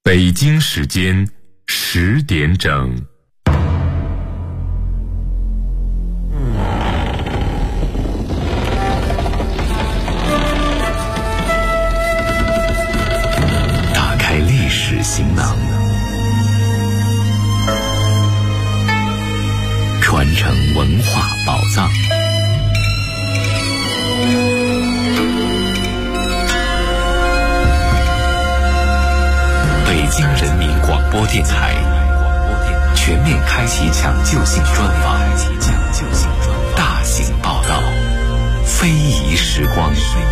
北京时间10点整。 打开历史行囊，传承文化宝藏。北京人民广播电台全面开启抢救性专访，大型报道，非遗时光。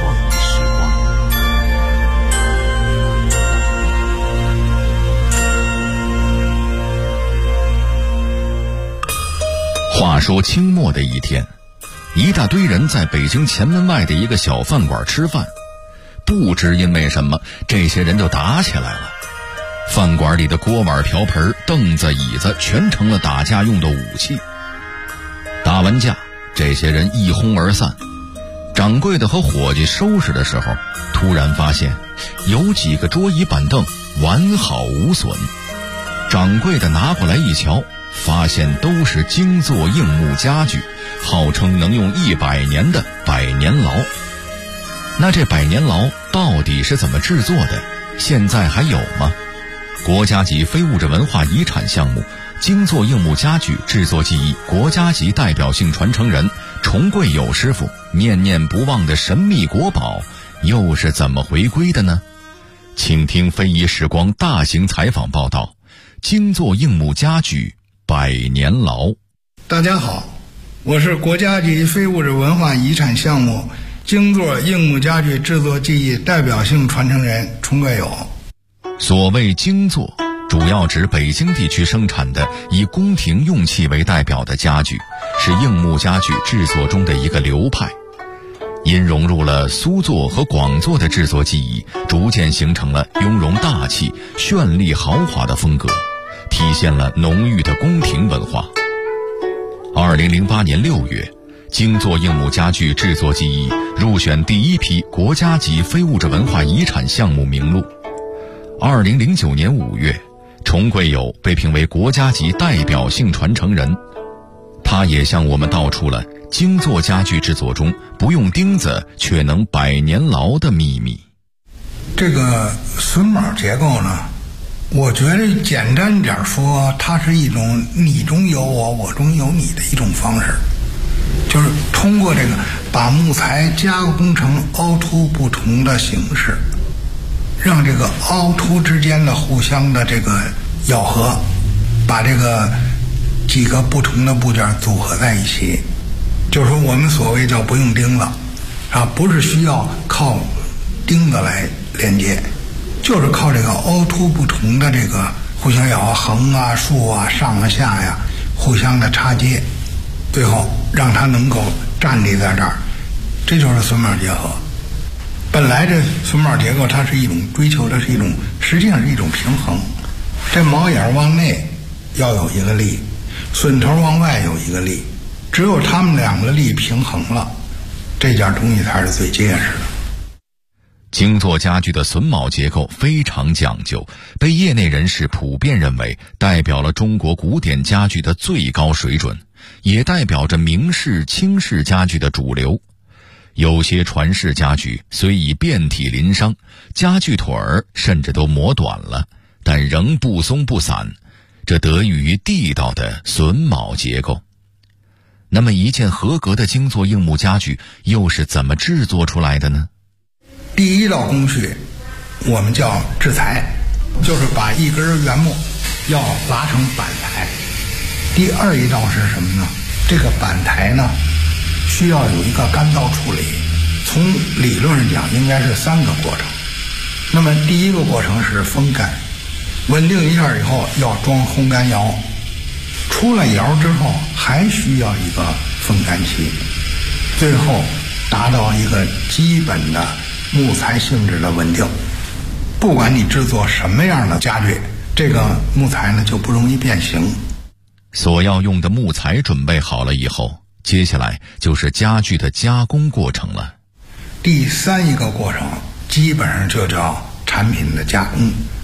话说清末的一天，一大堆人在北京前门外的一个小饭馆吃饭，不知因为什么，这些人就打起来了。饭馆里的锅碗瓢盆、凳子椅子全成了打架用的武器。打完架，这些人一哄而散。掌柜的和伙计收拾的时候，突然发现有几个桌椅板凳完好无损。掌柜的拿过来一瞧，发现都是精作硬木家具，号称能用100年的百年牢。那这百年牢到底是怎么制作的？现在还有吗？国家级非物质文化遗产项目精作硬木家具制作技艺国家级代表性传承人崇贵友师傅念念不忘的神秘国宝又是怎么回归的呢？请听非遗时光大型采访报道：精作硬木家具百年牢。 大家好，我是国家级非物质文化遗产项目精作硬木家具制作技艺代表性传承人崇贵友。 所谓精作，主要指北京地区生产的以宫廷用器为代表的家具，是硬木家具制作中的一个流派。因融入了苏作和广作的制作技艺，逐渐形成了雍容大气、绚丽豪华的风格，体现了浓郁的宫廷文化。2008年6月，精作硬木家具制作技艺入选第一批国家级非物质文化遗产项目名录。2009年5月，崇贵友被评为国家级代表性传承人。他也向我们道出了精作家具制作中不用钉子却能百年牢的秘密。 这个榫卯结构呢，我觉得简单点说，它是一种你中有我，我中有你的一种方式，就是通过这个把木材加工成凹凸不同的形式，让这个凹凸之间的互相的这个咬合，把这个几个不同的部件组合在一起，就是说我们所谓叫不用钉子啊，不是需要靠钉子来连接，就是靠这个凹凸不同的这个互相咬合，横啊竖啊上啊下呀互相的插接，最后让它能够站立在这儿，这就是榫卯结合。本来这榫卯结构它是一种追求的是一种，实际上是一种平衡。这毛眼往内要有一个力，榫头往外有一个力，只有它们两个力平衡了，这件东西才是最结实的。 精作家具的榫卯结构非常讲究，被业内人士普遍认为代表了中国古典家具的最高水准，也代表着明式、清式家具的主流。有些传世家具虽已遍体鳞伤，家具腿儿甚至都磨短了，但仍不松不散，这得益于地道的榫卯结构。那么一件合格的精作硬木家具又是怎么制作出来的呢？ 第一道工序我们叫制裁，就是把一根原木要拉成板台。第二一道是什么呢？这个板台呢需要有一个干燥处理，从理论上讲应该是3个过程。那么第一个过程是风干，稳定一下以后要装烘干窑，出了窑之后还需要一个风干期，最后达到一个基本的木材性质的稳定。不管你制作什么样的家具，这个木材呢就不容易变形。 所要用的木材准备好了以后，接下来就是家具的加工过程了。 第3一个过程基本上就叫产品的加工。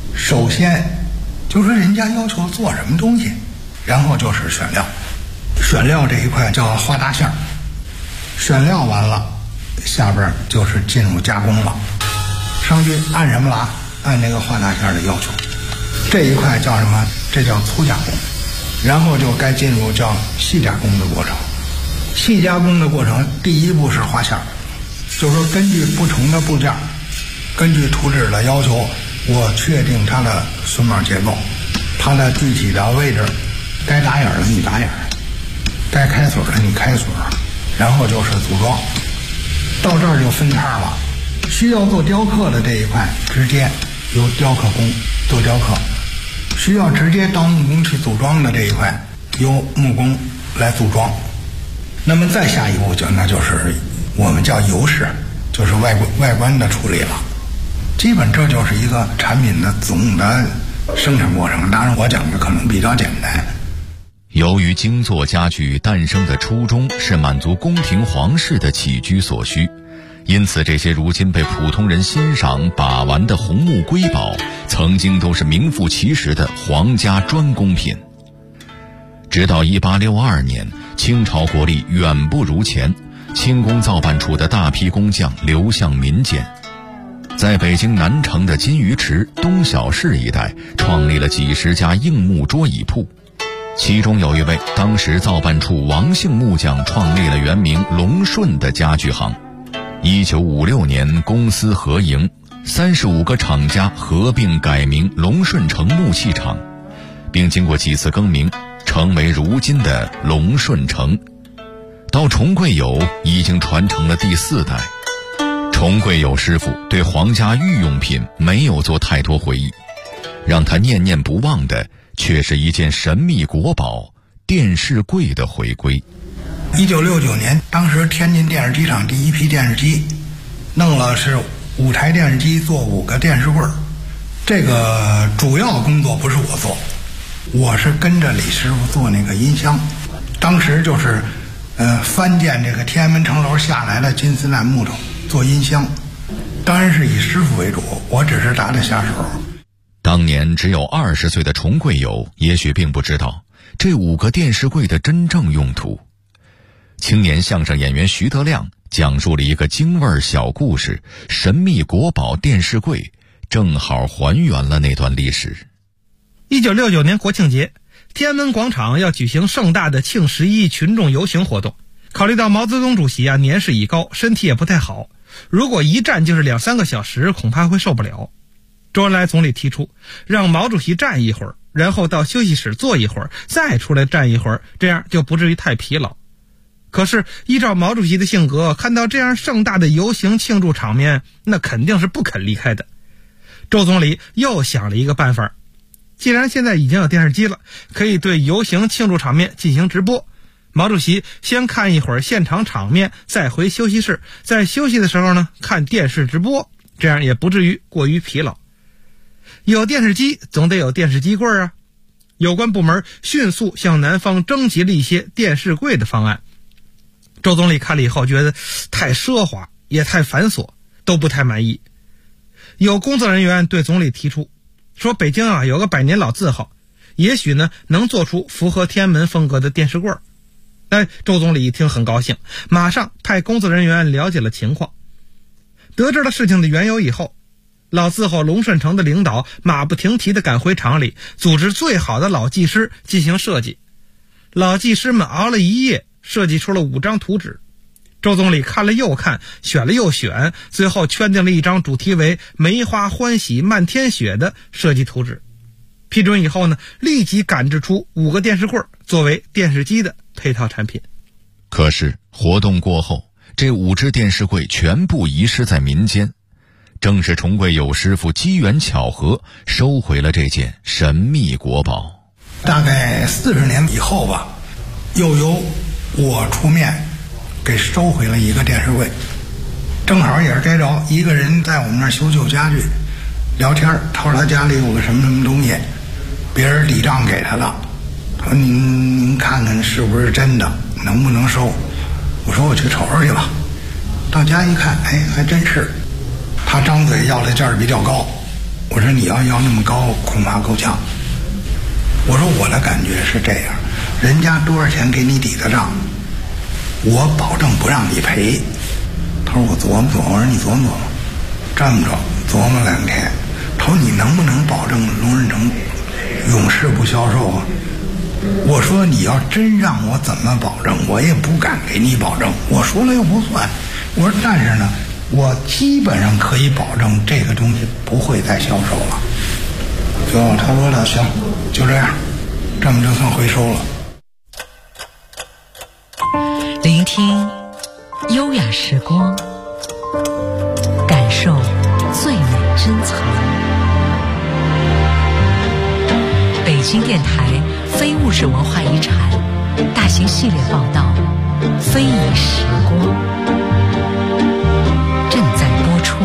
首先就是人家要求做什么东西，然后就是选料。选料这一块叫画大馅儿，选料完了，下边就是进入加工了。上去按什么了？按这个画大馅儿的要求。这一块叫什么？这叫粗加工。然后就该进入叫细加工的过程。细加工的过程，第一步是画馅儿，就是说根据不同的部件，根据图纸的要求，我确定它的榫卯结构，它的具体的位置，该打眼的你打眼，该开锁的你开锁，然后就是组装。到这儿就分叉了，需要做雕刻的这一块，直接由雕刻工做雕刻；需要直接到木工去组装的这一块，由木工来组装。那么再下一步那就是我们叫油饰，就是外观的处理了。基本这就是一个产品的总的生产过程，当然我讲的可能比较简单。 由于精作家具诞生的初衷是满足宫廷皇室的起居所需，因此这些如今被普通人欣赏把玩的红木瑰宝，曾经都是名副其实的皇家专供品。直到1862年，清朝国力远不如前，清宫造办处的大批工匠流向民间，在北京南城的金鱼池、东小市一带创立了几十家硬木桌椅铺，其中有一位当时造办处王姓木匠创立了原名龙顺的家具行。1956年公私合营，35个厂家合并改名龙顺城木器厂，并经过几次更名，成为如今的龙顺城。到崇贵友已经传承了第4代。崇贵友师傅对皇家御用品没有做太多回忆，让他念念不忘的却是一件神秘国宝——电视柜的回归。 1969年，当时天津电视机厂第一批电视机弄了是5台电视机做5个电视柜。这个主要工作不是我做，我是跟着李师傅做那个音箱。当时就是翻建这个天安门城楼下来的金丝楠木头做音箱，当然是以师傅为主，我只是打打下手。 当年只有20岁的崇贵友也许并不知道这5个电视柜的真正用途。青年相声演员徐德亮讲述了一个京味小故事，神秘国宝电视柜正好还原了那段历史。 1969年国庆节，天安门广场要举行盛大的庆11群众游行活动。考虑到毛泽东主席年事已高，身体也不太好，如果一站就是2-3个小时，恐怕会受不了。周恩来总理提出让毛主席站一会儿，然后到休息室坐一会儿，再出来站一会儿，这样就不至于太疲劳。可是依照毛主席的性格，看到这样盛大的游行庆祝场面，那肯定是不肯离开的。周总理又想了一个办法，既然现在已经有电视机了，可以对游行庆祝场面进行直播。毛主席先看一会儿现场场面，再回休息室，在休息的时候呢，看电视直播，这样也不至于过于疲劳。有电视机总得有电视机柜啊。有关部门迅速向南方征集了一些电视柜的方案。周总理看了以后觉得太奢华也太繁琐，都不太满意。有工作人员对总理提出说，北京有个100年老字号，也许呢能做出符合天安门风格的电视柜。周总理一听很高兴，马上派工作人员了解了情况。得知了事情的缘由以后，老字号龙顺城的领导马不停蹄地赶回厂里，组织最好的老技师进行设计。老技师们熬了一夜，设计出了5张图纸。周总理看了又看，选了又选，最后圈定了一张主题为梅花欢喜漫天雪的设计图纸。批准以后呢，立即赶制出5个电视柜作为电视机的配套产品。 可是活动过后，这5只电视柜全部遗失在民间。正是崇贵友师傅机缘巧合收回了这件神秘国宝。 大概40年以后吧，又由我出面给收回了一个电视柜。正好也是该着一个人在我们那儿修旧家具聊天，他说他家里有个什么什么东西，别人抵账给他了，他说您看看是不是真的，能不能收。我说我去瞅瞅去吧。到家一看，还真是。他张嘴要的价比较高， 我说你要那么高，恐怕够呛。我说我的感觉是这样，人家多少钱给你抵的账，我保证不让你赔。他说我琢磨琢磨。我说你琢磨琢磨。这么着琢磨2天，他说你能不能保证龙润成永世不销售啊？我说你要真让我怎么保证，我也不敢给你保证，我说了又不算。我说但是呢，我基本上可以保证这个东西不会再销售了。就他说了，行，就这样，这么就算回收了。 聆听优雅时光，感受最美珍藏。北京电台非物质文化遗产大型系列报道《非遗时光》正在播出。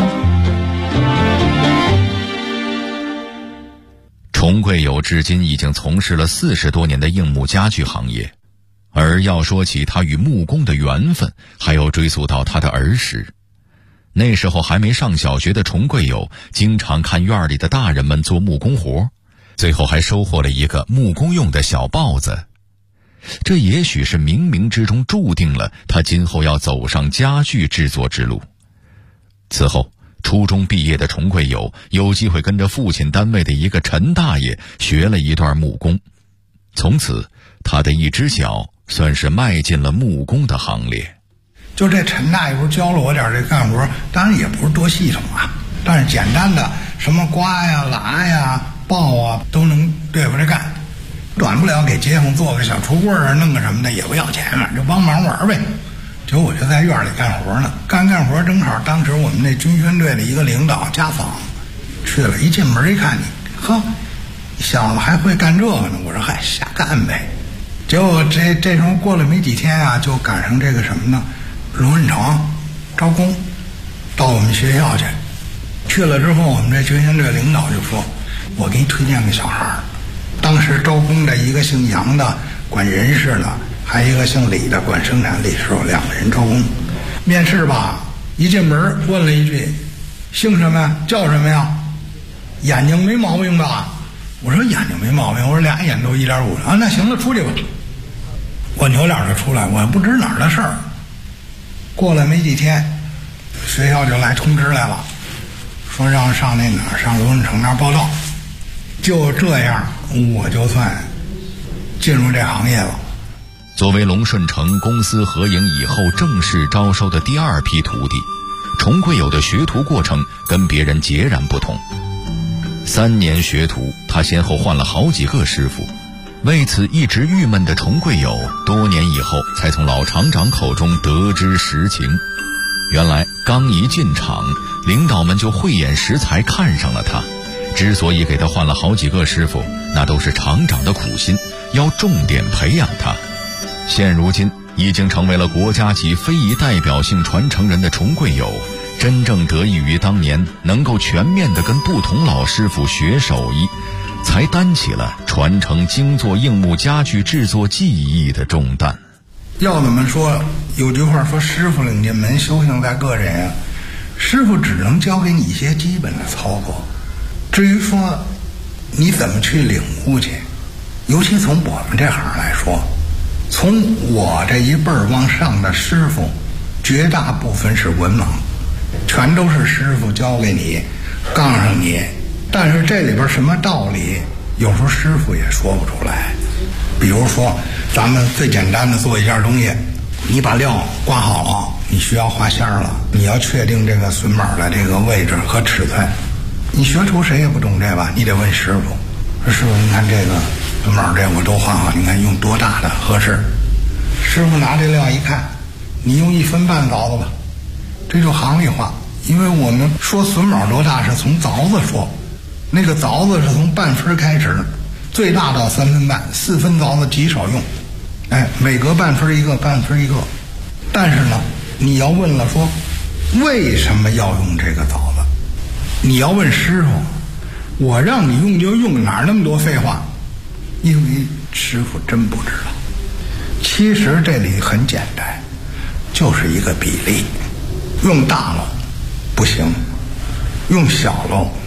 崇贵友至今已经从事了40多年的硬木家具行业，而要说起他与木工的缘分，还要追溯到他的儿时。那时候还没上小学的崇贵友，经常看院里的大人们做木工活，最后还收获了一个木工用的小刨子。这也许是冥冥之中注定了他今后要走上家具制作之路。此后初中毕业的崇贵友有机会跟着父亲单位的一个陈大爷学了一段木工，从此他的一只脚算是迈进了木工的行列。 就这陈大爷不是教了我点这干活，当然也不是多系统啊，但是简单的什么刮呀、拉呀、刨啊都能对付着干。短不了给街坊做个小橱柜啊，弄个什么的也不要钱了，就帮忙玩呗。结果我就在院里干活呢，干活正好当时我们那军宣队的一个领导家访去了，一进门一看你，呵，小子还会干这个呢。我说嗨，瞎干呗。结果这时候过了没几天啊，就赶上这个什么呢，龙润成招工到我们学校去了之后，我们这军宣队领导就说，我给你推荐个小孩儿。当时招工的一个姓杨的管人事的，还有一个姓李的管生产力，是有2个人招工。面试吧，一进门问了一句，姓什么呀？叫什么呀？眼睛没毛病吧？我说眼睛没毛病，我说俩眼都1.5啊，那行了，出去吧。我扭脸就出来，我也不知哪儿的事儿。过了没几天，学校就来通知来了，说让上那哪儿，上龙润成那儿报道。就这样，我就算进入这行业了。 作为龙顺成公司合营以后正式招收的第2批徒弟，崇贵友的学徒过程跟别人截然不同。3年学徒，他先后换了好几个师傅。为此一直郁闷的崇贵友，多年以后才从老厂长口中得知实情。原来刚一进厂，领导们就慧眼识才看上了他。之所以给他换了好几个师傅，那都是厂长的苦心，要重点培养他。现如今已经成为了国家级非遗代表性传承人的崇贵友，真正得益于当年能够全面地跟不同老师傅学手艺，才担起了传承精作硬木家具制作技艺的重担。 要怎么说，有句话说，师傅领进门，修行在个人啊。师傅只能教给你一些基本的操作，至于说你怎么去领悟去，尤其从我们这行来说，从我这一辈儿往上的师傅，绝大部分是文盲，全都是师傅教给你，告诉你，但是这里边什么道理，有时候师傅也说不出来。比如说咱们最简单的做一件东西，你把料刮好了，你需要画线了，你要确定这个榫卯的这个位置和尺寸，你学徒谁也不懂这吧，你得问师傅，说师傅您看这个榫卯这我都画好，你看用多大的合适。师傅拿这料一看，你用1分半凿子吧，这就行里话。因为我们说榫卯多大是从凿子说，那个凿子是从半分开始，最大到3分半，4分凿子极少用，每隔半分一个，半分一个。但是呢，你要问了说为什么要用这个凿子，你要问师傅，我让你用就用，哪那么多废话？因为师傅真不知道。其实这里很简单，就是一个比例，用大了不行，用小了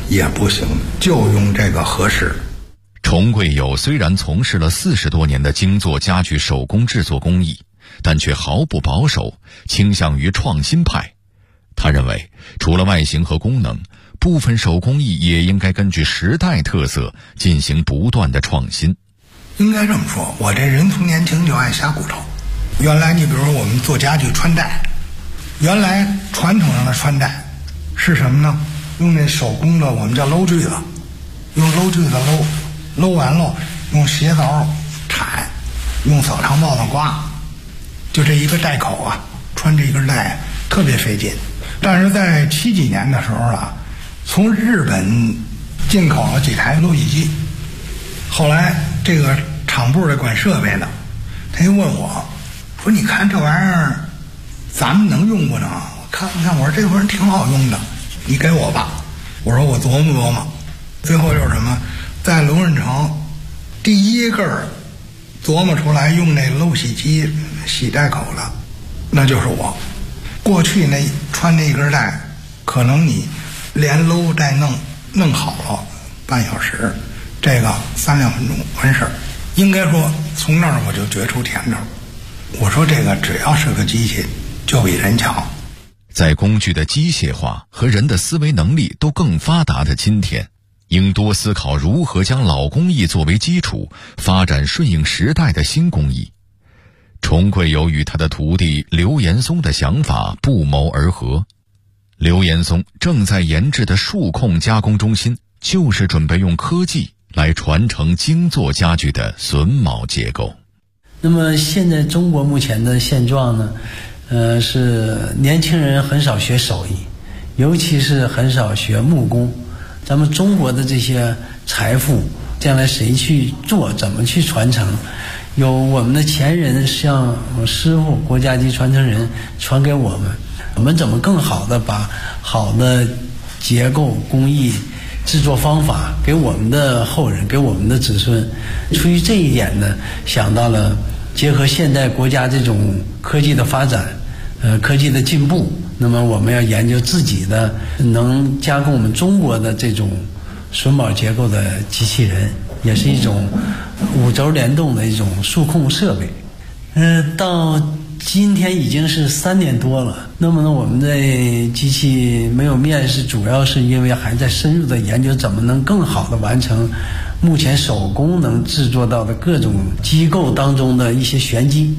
也不行，就用这个合适。 崇贵友虽然从事了40多年的精做家具手工制作工艺，但却毫不保守，倾向于创新派。他认为，除了外形和功能，部分手工艺也应该根据时代特色进行不断的创新。 应该这么说，我这人从年轻就爱瞎骨头。原来你比如说我们做家具穿戴，原来传统上的穿戴是什么呢？用那手工的我们叫搂锯子，用搂锯子搂完了用鞋凿铲，用扫长刨子刮，就这一个带口啊，穿这一根带特别费劲。但是在70几年的时候啊，从日本进口了几台搂洗机，后来这个厂部的管设备的，他就问我说：“你看这玩意儿，咱们能用不能？”我看，我说这玩意儿挺好用的，你给我吧。我说我琢磨琢磨。最后就是什么，在龙润城第一个琢磨出来用那漏洗机洗带口的，那就是我。过去那穿那根带，可能你连搂带弄好了半小时，这个3-2分钟完事儿。应该说从那儿我就觉出甜头。我说这个只要是个机器，就比人强。 在工具的机械化和人的思维能力都更发达的今天，应多思考如何将老工艺作为基础，发展顺应时代的新工艺。崇贵友与他的徒弟刘延松的想法不谋而合。刘延松正在研制的数控加工中心，就是准备用科技来传承精做家具的榫卯结构。 那么现在中国目前的现状呢，是年轻人很少学手艺，尤其是很少学木工。咱们中国的这些财富，将来谁去做，怎么去传承？有我们的前人，像师傅、国家级传承人传给我们，我们怎么更好的把好的结构工艺制作方法给我们的后人，给我们的子孙。出于这一点呢，想到了结合现代国家这种科技的发展，科技的进步，那么我们要研究自己的能加工我们中国的这种榫卯结构的机器人，也是一种5轴联动的一种数控设备。到今天已经是3年多了。那么呢，我们的机器没有面世，主要是因为还在深入的研究怎么能更好的完成目前手工能制作到的各种机构当中的一些玄机。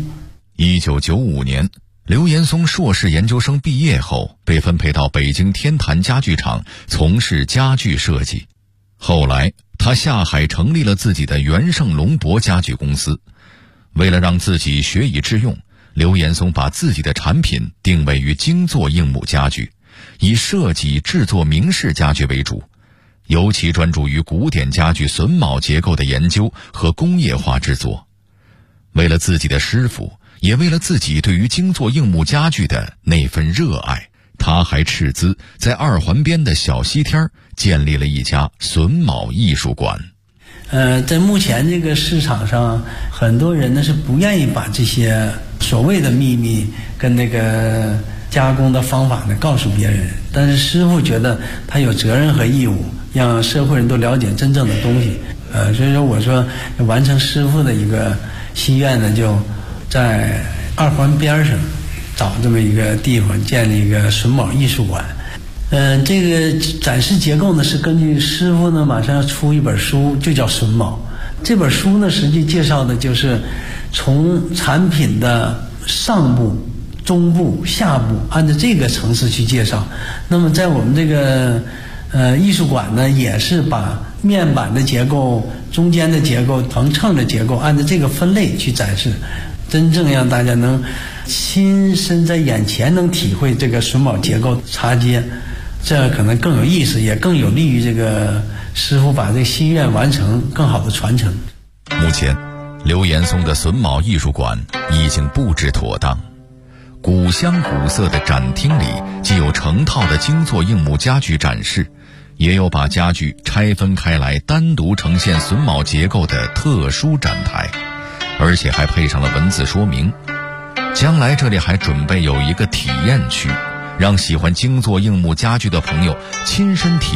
1995年，刘延松硕士研究生毕业后，被分配到北京天坛家具厂从事家具设计。后来他下海成立了自己的元盛龙博家具公司。为了让自己学以致用，刘延松把自己的产品定位于精做硬木家具，以设计制作明式家具为主，尤其专注于古典家具榫卯结构的研究和工业化制作。为了自己的师傅，也为了自己对于精做硬木家具的那份热爱，他还斥资在2环边的小西天建立了一家榫卯艺术馆。 在目前这个市场上，很多人呢是不愿意把这些所谓的秘密跟那个加工的方法呢告诉别人，但是师傅觉得他有责任和义务让社会人都了解真正的东西。所以说我说完成师傅的一个心愿呢，就在2环边上找这么一个地方建立一个榫卯艺术馆。这个展示结构呢是根据师傅呢马上要出一本书，就叫榫卯。这本书呢实际介绍的就是从产品的上部、中部、下部按照这个层次去介绍。那么在我们这个艺术馆呢，也是把面板的结构、中间的结构、横秤的结构按照这个分类去展示，真正让大家能亲身在眼前能体会这个榫卯结构插接，这可能更有意思，也更有利于这个师傅把这个心愿完成，更好的传承。 目前刘延松的榫卯艺术馆已经布置妥当，古香古色的展厅里既有成套的精做硬木家具展示，也有把家具拆分开来单独呈现榫卯结构的特殊展台，而且还配上了文字说明。将来这里还准备有一个体验区，让喜欢精做硬木家具的朋友亲身体会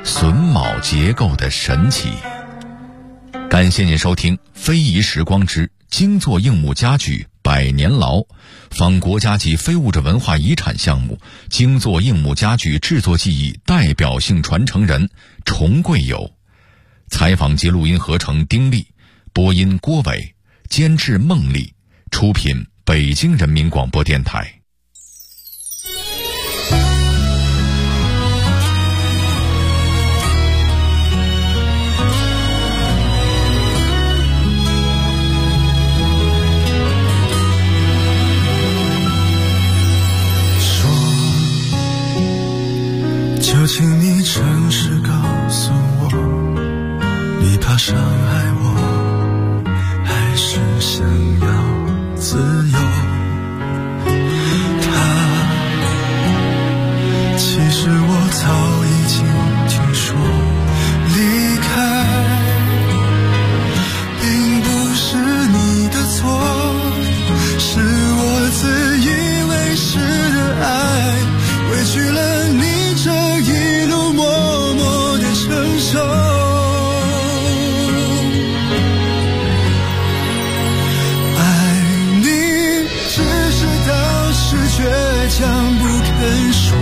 榫卯结构的神奇。感谢您收听非遗时光之精作硬木家具100年牢，仿国家级非物质文化遗产项目精作硬木家具制作技艺代表性传承人崇贵友。采访及录音合成丁力，播音郭伟，监制孟丽，出品北京人民广播电台。 就请你诚实告诉我，你怕伤害我，还是想要自由？其实我早已经听说，离开并不是你的错，是我自以为是的爱委屈了你。这一路默默的承受，爱你只是当时倔强不肯说，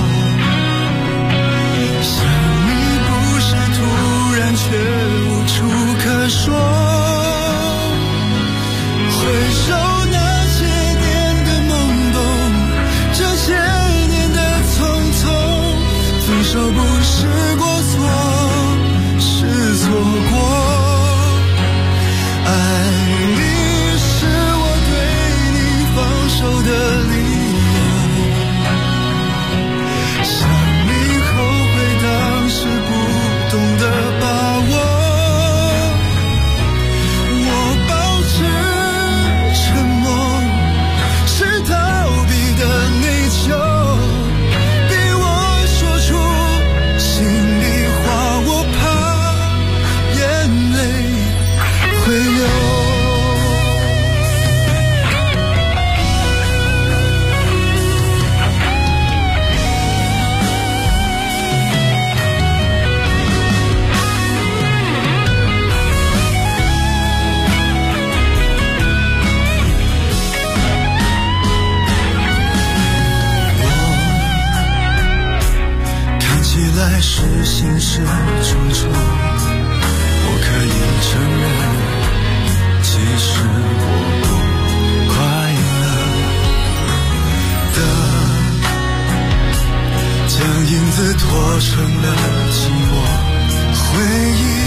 想你不是突然却无处可说，回首那些年的懵懂，这些年的匆匆，分手不是过错，是错过。爱你是我对你放手的理由，想你后悔当时不懂得把握，我保持沉默，是逃避的内疚。是现实重重，我可以承认，其实我不快乐的，将影子拖成了寂寞回忆，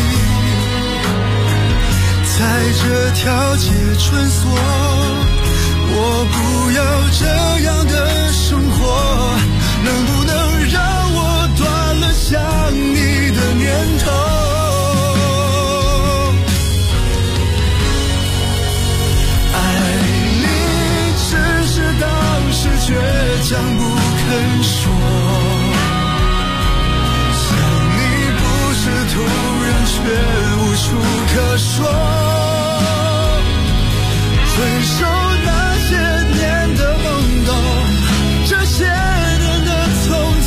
在这条街穿梭，我不要这样的生活，能不能让我断了想你的念头？爱你只是当时倔强不肯说，想你不是突然却无处可说，回首那些年的懵懂，这些年的匆匆，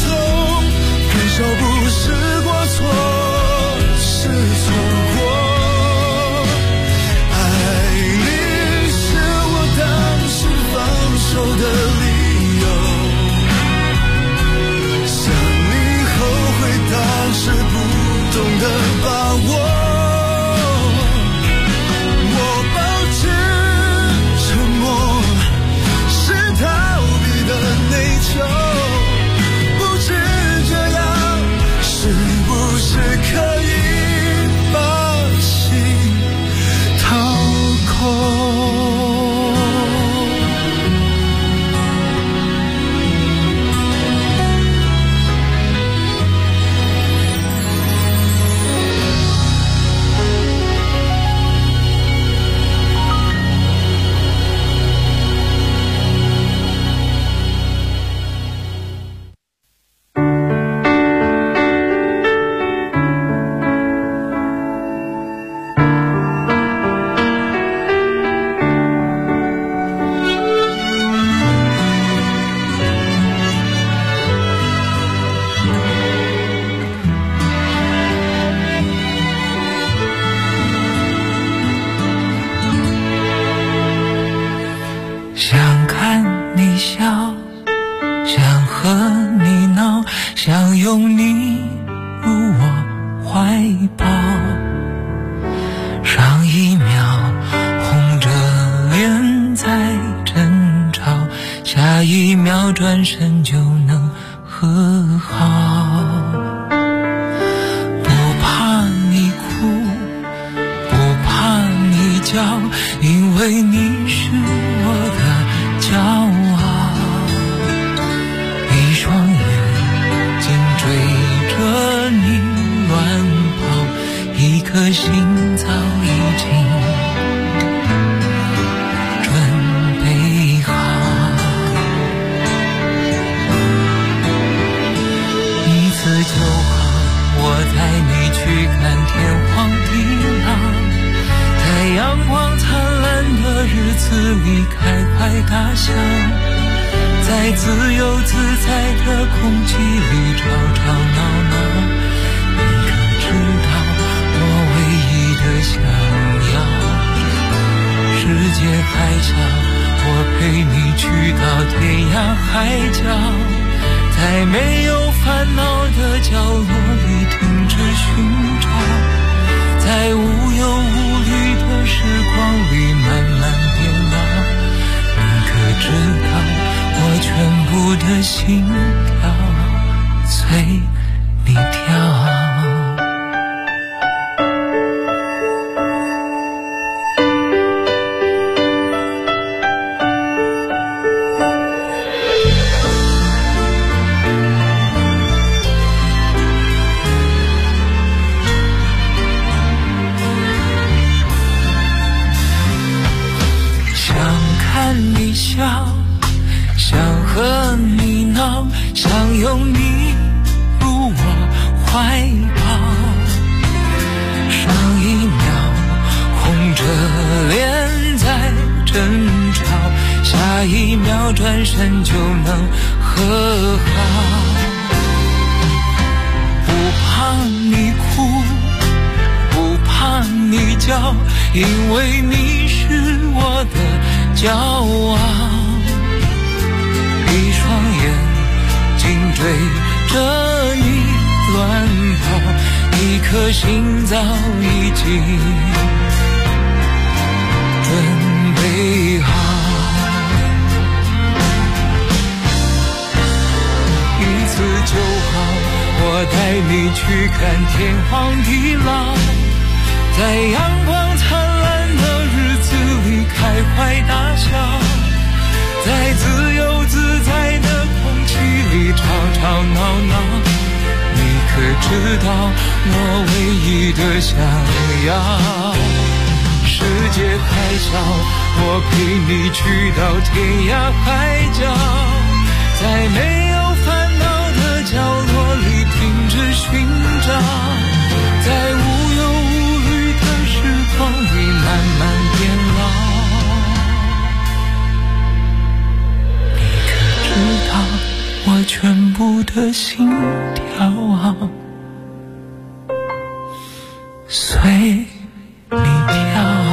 为你是我的骄傲，一双眼睛追着你乱跑，一颗心早已经准备好。一次就好，我带你去看天荒地老，在阳光灿烂的日子里开怀大笑，在自由自在的空气里吵吵闹闹。你可知道我唯一的想要，世界还小，我陪你去到天涯海角，在没有烦恼的角落里停止寻找，在无忧无虑的时光里慢慢变老。你可知道我全部的心跳随你跳。想和你闹，想拥你入我怀抱，上一秒红着脸在争吵，下一秒转身就能和好。不怕你哭，不怕你叫，因为你是我的骄傲。一双眼睛追着你乱跑，一颗心早已经准备好。一次就好，我带你去看天荒地老，在阳光灿烂的日子里开怀大笑，在自由自在的空气里吵吵闹闹。你可知道我唯一的想要，世界还小，我陪你去到天涯海角，在没有烦恼的角落里停止寻找，在无忧无虑的时光里慢慢变老。知道我全部的心跳随你跳。